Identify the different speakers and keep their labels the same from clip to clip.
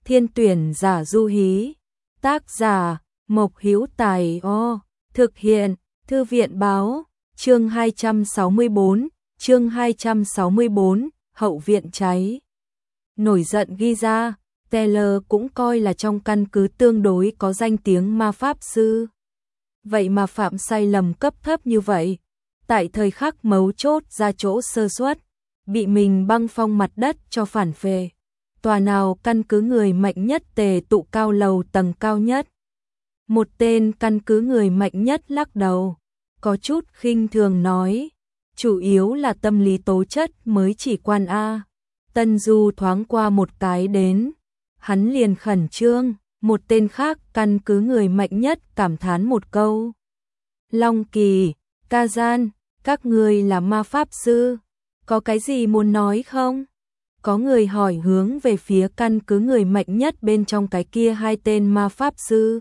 Speaker 1: Thiên tuyển giả Du Hí. Tác giả Mộc Hữu Tài. Thực hiện Thư viện báo. Chương 264, hậu viện cháy. Nổi giận ghi ra, Taylor cũng coi là trong căn cứ tương đối có danh tiếng ma pháp sư. Vậy mà phạm sai lầm cấp thấp như vậy, tại thời khắc mấu chốt ra chỗ sơ suất, bị mình băng phong mặt đất cho phản phệ. Tòa nào căn cứ người mạnh nhất tề tụ cao lầu tầng cao nhất. Một tên căn cứ người mạnh nhất lắc đầu, có chút khinh thường nói, chủ yếu là tâm lý tố chất mới chỉ quan A. Tân Du thoáng qua một cái đến, hắn liền khẩn trương. Một tên khác căn cứ người mạnh nhất cảm thán một câu. Long Kỳ, Kazan, các ngươi là ma pháp sư, có cái gì muốn nói không? Có người hỏi hướng về phía căn cứ người mạnh nhất bên trong cái kia hai tên ma pháp sư.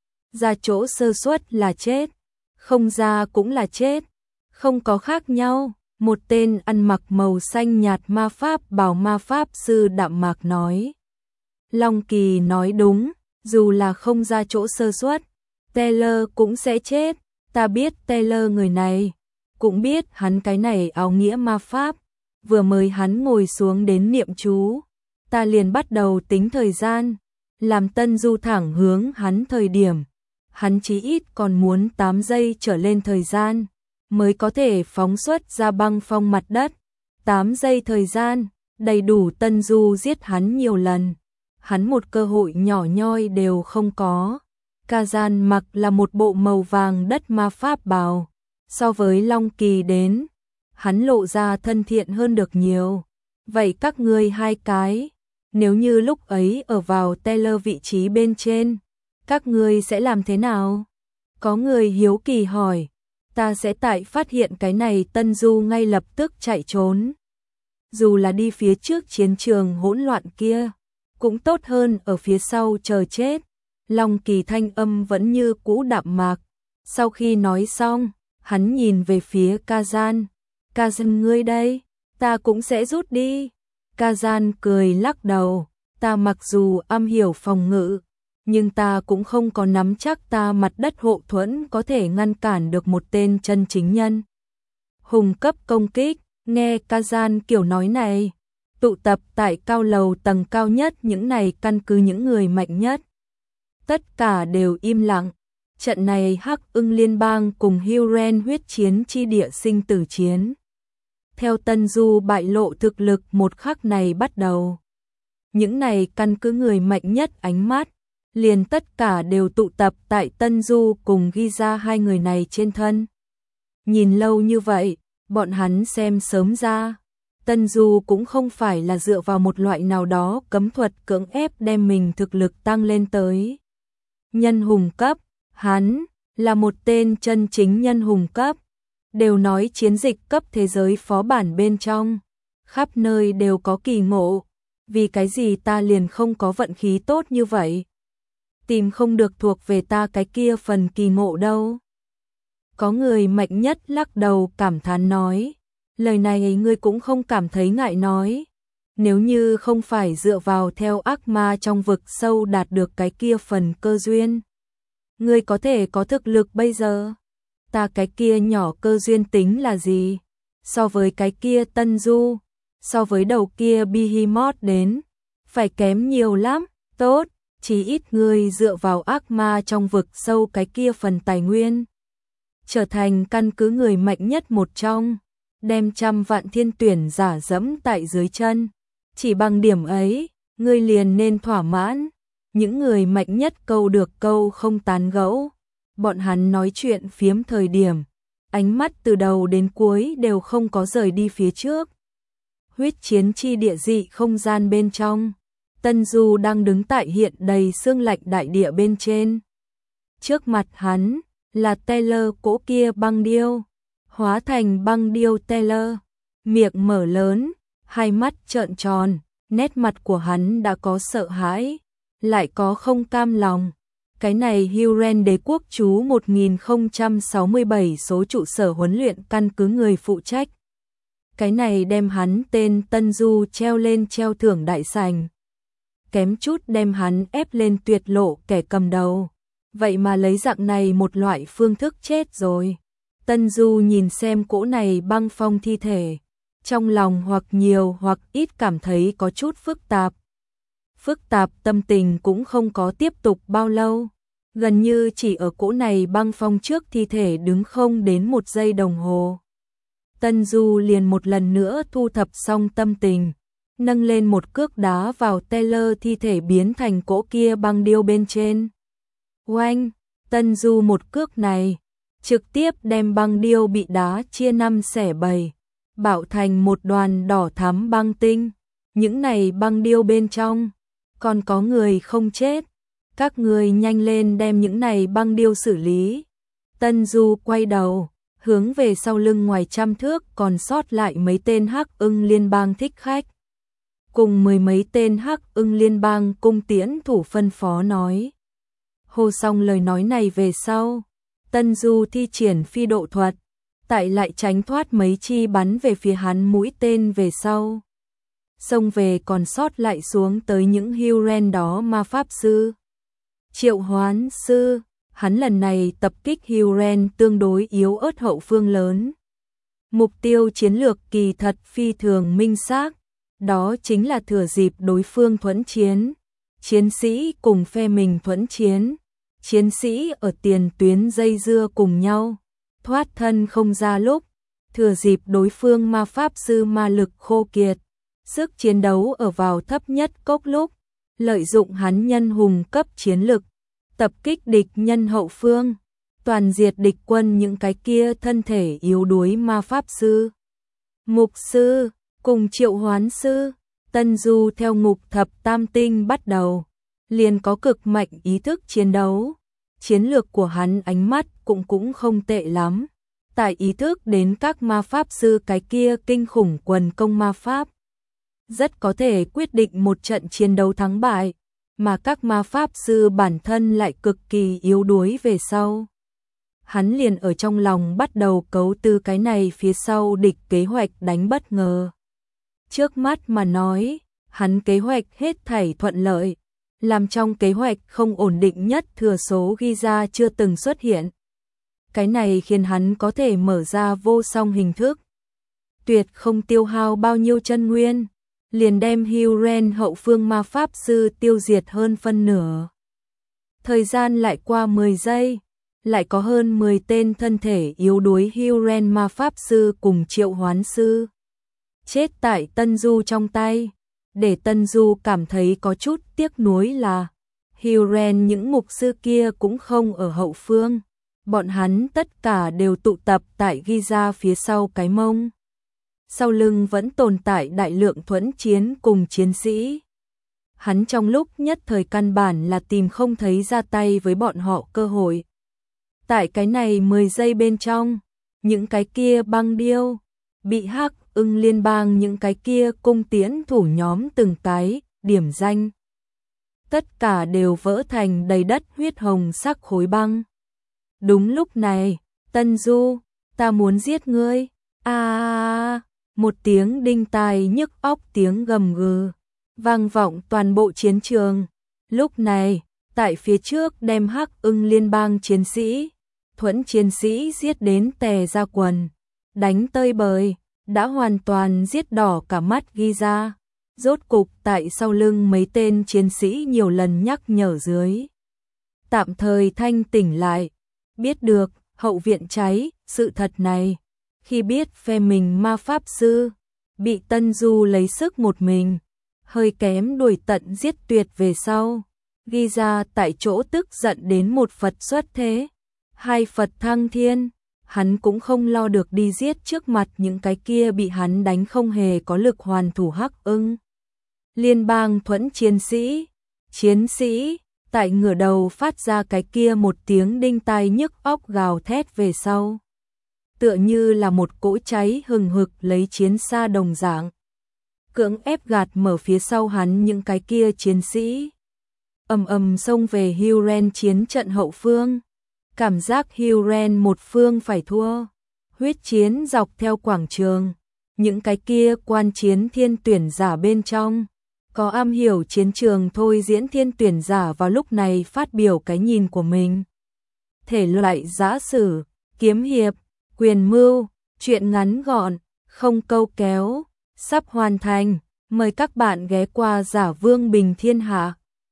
Speaker 1: Ra chỗ sơ suất là chết, không ra cũng là chết, không có khác nhau. Một tên ăn mặc màu xanh nhạt ma pháp bào ma pháp sư đạm mạc nói. Long Kỳ nói đúng, dù là không ra chỗ sơ suất, Taylor cũng sẽ chết. Ta biết Taylor người này, cũng biết hắn cái này áo nghĩa ma pháp. Vừa mới hắn ngồi xuống đến niệm chú, ta liền bắt đầu tính thời gian, làm Tân Du thẳng hướng hắn thời điểm. Hắn chí ít còn muốn 8 giây trở lên thời gian, mới có thể phóng xuất ra băng phong mặt đất. 8 giây thời gian, đầy đủ Tân Du giết hắn nhiều lần. Hắn một cơ hội nhỏ nhoi đều không có. Kazan mặc là một bộ màu vàng đất ma pháp bào. So với Long Kỳ đến, hắn lộ ra thân thiện hơn được nhiều. Vậy các ngươi hai cái, nếu như lúc ấy ở vào Taylor vị trí bên trên, các ngươi sẽ làm thế nào? Có người hiếu kỳ hỏi. Ta sẽ tại phát hiện cái này Tân Du ngay lập tức chạy trốn. Dù là đi phía trước chiến trường hỗn loạn kia, cũng tốt hơn ở phía sau chờ chết. Long Kỳ thanh âm vẫn như cũ đạm mạc. Sau khi nói xong, hắn nhìn về phía Kazan. Kazan ngươi đây, ta cũng sẽ rút đi. Kazan cười lắc đầu. Ta mặc dù am hiểu phòng ngự, nhưng ta cũng không có nắm chắc ta mặt đất hộ thuẫn có thể ngăn cản được một tên chân chính nhân hùng cấp công kích. Nghe Kazan kiểu nói này, tụ tập tại cao lầu tầng cao nhất những này căn cứ những người mạnh nhất, tất cả đều im lặng. Trận này Hắc Ưng Liên bang cùng Huron huyết chiến chi địa sinh tử chiến. Theo Tân Du bại lộ thực lực một khắc này bắt đầu, những này căn cứ người mạnh nhất ánh mắt liền tất cả đều tụ tập tại Tân Du cùng ghi ra hai người này trên thân. Nhìn lâu như vậy, bọn hắn xem sớm ra, Tân Du cũng không phải là dựa vào một loại nào đó cấm thuật cưỡng ép đem mình thực lực tăng lên tới nhân hùng cấp, hắn là một tên chân chính nhân hùng cấp. Đều nói chiến dịch cấp thế giới phó bản bên trong, khắp nơi đều có kỳ ngộ, vì cái gì ta liền không có vận khí tốt như vậy? Tìm không được thuộc về ta cái kia phần kỳ ngộ đâu. Có người mạnh nhất lắc đầu cảm thán nói, lời này ngươi cũng không cảm thấy ngại nói. Nếu như không phải dựa vào theo ác ma trong vực sâu đạt được cái kia phần cơ duyên, ngươi có thể có thực lực bây giờ. Ta cái kia nhỏ cơ duyên tính là gì? So với cái kia Tân Du, so với đầu kia Behemoth đến, phải kém nhiều lắm. Tốt, chỉ ít ngươi dựa vào ác ma trong vực sâu cái kia phần tài nguyên, trở thành căn cứ người mạnh nhất một trong, đem trăm vạn thiên tuyển giả dẫm tại dưới chân. Chỉ bằng điểm ấy, ngươi liền nên thỏa mãn. Những người mạnh nhất câu được câu không tán gẫu. Bọn hắn nói chuyện phiếm thời điểm, ánh mắt từ đầu đến cuối đều không có rời đi phía trước. Huyết chiến chi địa dị không gian bên trong, Tân Du đang đứng tại hiện đầy sương lạnh đại địa bên trên. Trước mặt hắn là Taylor cỗ kia băng điêu, hóa thành băng điêu Taylor, miệng mở lớn, hai mắt trợn tròn, nét mặt của hắn đã có sợ hãi, lại có không cam lòng. Cái này Huron đế quốc chú 1067 số trụ sở huấn luyện căn cứ người phụ trách. Cái này đem hắn tên Tân Du treo lên treo thưởng đại sảnh. kém chút đem hắn ép lên tuyệt lộ kẻ cầm đầu. Vậy mà lấy dạng này một loại phương thức chết rồi. Tân Du nhìn xem cỗ này băng phong thi thể, trong lòng hoặc nhiều hoặc ít cảm thấy có chút phức tạp. Phức tạp tâm tình cũng không có tiếp tục bao lâu, gần như chỉ ở cỗ này băng phong trước thi thể đứng không đến 1 giây đồng hồ. Tân Du liền một lần nữa thu thập xong tâm tình, nâng lên một cước đá vào Taylor thi thể biến thành cỗ kia băng điêu bên trên. Oanh, Tân Du một cước này, trực tiếp đem băng điêu bị đá chia 5 xẻ 7, bạo thành một đoàn đỏ thắm băng tinh. Những này băng điêu bên trong, còn có người không chết. Các người nhanh lên đem những này băng điêu xử lý. Tân Du quay đầu, hướng về sau lưng ngoài 100 thước còn sót lại mấy tên Hắc Ưng Liên bang thích khách. Cùng 10 mấy tên Hắc Ưng Liên bang cung tiễn thủ phân phó nói. Hô xong lời nói này về sau, Tân Du thi triển phi độ thuật, tại lại tránh thoát mấy chi bắn về phía hắn mũi tên về sau. Xông về còn sót lại xuống tới những Huren đó ma pháp sư. Triệu hoán sư, hắn lần này tập kích Huren tương đối yếu ớt hậu phương lớn. Mục tiêu chiến lược kỳ thật phi thường minh xác, đó chính là thừa dịp đối phương thuẫn chiến, chiến sĩ cùng phe mình thuẫn chiến, chiến sĩ ở tiền tuyến dây dưa cùng nhau, thoát thân không ra lúc, thừa dịp đối phương ma pháp sư ma lực khô kiệt, sức chiến đấu ở vào thấp nhất cốc lúc, lợi dụng hắn nhân hùng cấp chiến lực, tập kích địch nhân hậu phương, toàn diệt địch quân những cái kia thân thể yếu đuối ma pháp sư, mục sư, cùng triệu hoán sư. Tân Du theo ngục thập tam tinh bắt đầu, liền có cực mạnh ý thức chiến đấu. Chiến lược của hắn ánh mắt cũng không tệ lắm, tại ý thức đến các ma pháp sư cái kia kinh khủng quần công ma pháp, rất có thể quyết định một trận chiến đấu thắng bại, mà các ma pháp sư bản thân lại cực kỳ yếu đuối về sau. Hắn liền ở trong lòng bắt đầu cấu tư cái này phía sau địch kế hoạch đánh bất ngờ. Trước mắt mà nói, hắn kế hoạch hết thảy thuận lợi, làm trong kế hoạch không ổn định nhất thừa số ghi ra chưa từng xuất hiện. Cái này khiến hắn có thể mở ra vô song hình thức. Tuyệt không tiêu hao bao nhiêu chân nguyên, liền đem Huren hậu phương ma pháp sư tiêu diệt hơn phân nửa. Thời gian lại qua 10 giây, lại có hơn 10 tên thân thể yếu đuối Huren ma pháp sư cùng triệu hoán sư chết tại Tân Du trong tay. Để Tân Du cảm thấy có chút tiếc nuối là Huren những mục sư kia cũng không ở hậu phương, bọn hắn tất cả đều tụ tập tại Giza phía sau cái mông. Sau lưng vẫn tồn tại đại lượng thuẫn chiến cùng chiến sĩ. Hắn trong lúc nhất thời căn bản là tìm không thấy ra tay với bọn họ cơ hội. Tại cái này 10 giây bên trong, những cái kia băng điêu, bị Hắc Ưng Liên bang những cái kia cung tiễn thủ nhóm từng cái, điểm danh. Tất cả đều vỡ thành đầy đất huyết hồng sắc khối băng. Đúng lúc này, Tân Du, ta muốn giết ngươi. Một tiếng đinh tai nhức óc tiếng gầm gừ vang vọng toàn bộ chiến trường. Lúc này, tại phía trước đem Hắc Ưng Liên bang chiến sĩ, thuẫn chiến sĩ giết đến tè ra quần, đánh tơi bời, đã hoàn toàn giết đỏ cả mắt Giza. Rốt cục tại sau lưng mấy tên chiến sĩ nhiều lần nhắc nhở dưới, tạm thời thanh tỉnh lại, biết được hậu viện cháy, sự thật này. Khi biết phe mình ma pháp sư bị Tân Du lấy sức một mình, hơi kém đuổi tận giết tuyệt về sau, Giza tại chỗ tức giận đến một Phật xuất thế, 2 Phật thăng thiên, hắn cũng không lo được đi giết trước mặt những cái kia bị hắn đánh không hề có lực hoàn thủ Hắc Ưng Liên bang thuẫn chiến sĩ, tại ngửa đầu phát ra cái kia một tiếng đinh tai nhức óc gào thét về sau. Tựa như là một cỗ cháy hừng hực lấy chiến xa đồng dạng. Cưỡng ép gạt mở phía sau hắn những cái kia chiến sĩ. Ầm ầm xông về Huren chiến trận hậu phương. Cảm giác Huren một phương phải thua. Huyết chiến dọc theo quảng trường. Những cái kia quan chiến thiên tuyển giả bên trong. có am hiểu chiến trường thôi diễn thiên tuyển giả vào lúc này phát biểu cái nhìn của mình. Thể loại giã sử, kiếm hiệp, quyền mưu, truyện ngắn gọn, không câu kéo, sắp hoàn thành. Mời các bạn ghé qua Giả Vương Bình Thiên Hạ.